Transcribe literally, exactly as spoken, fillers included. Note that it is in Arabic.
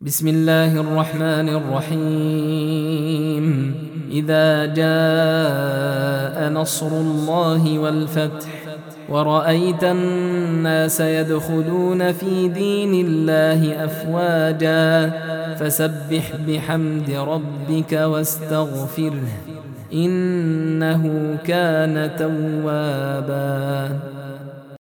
بسم الله الرحمن الرحيم. إذا جاء نصر الله والفتح ورأيت الناس يدخلون في دين الله أفواجا فسبح بحمد ربك واستغفره إنه كان توابا.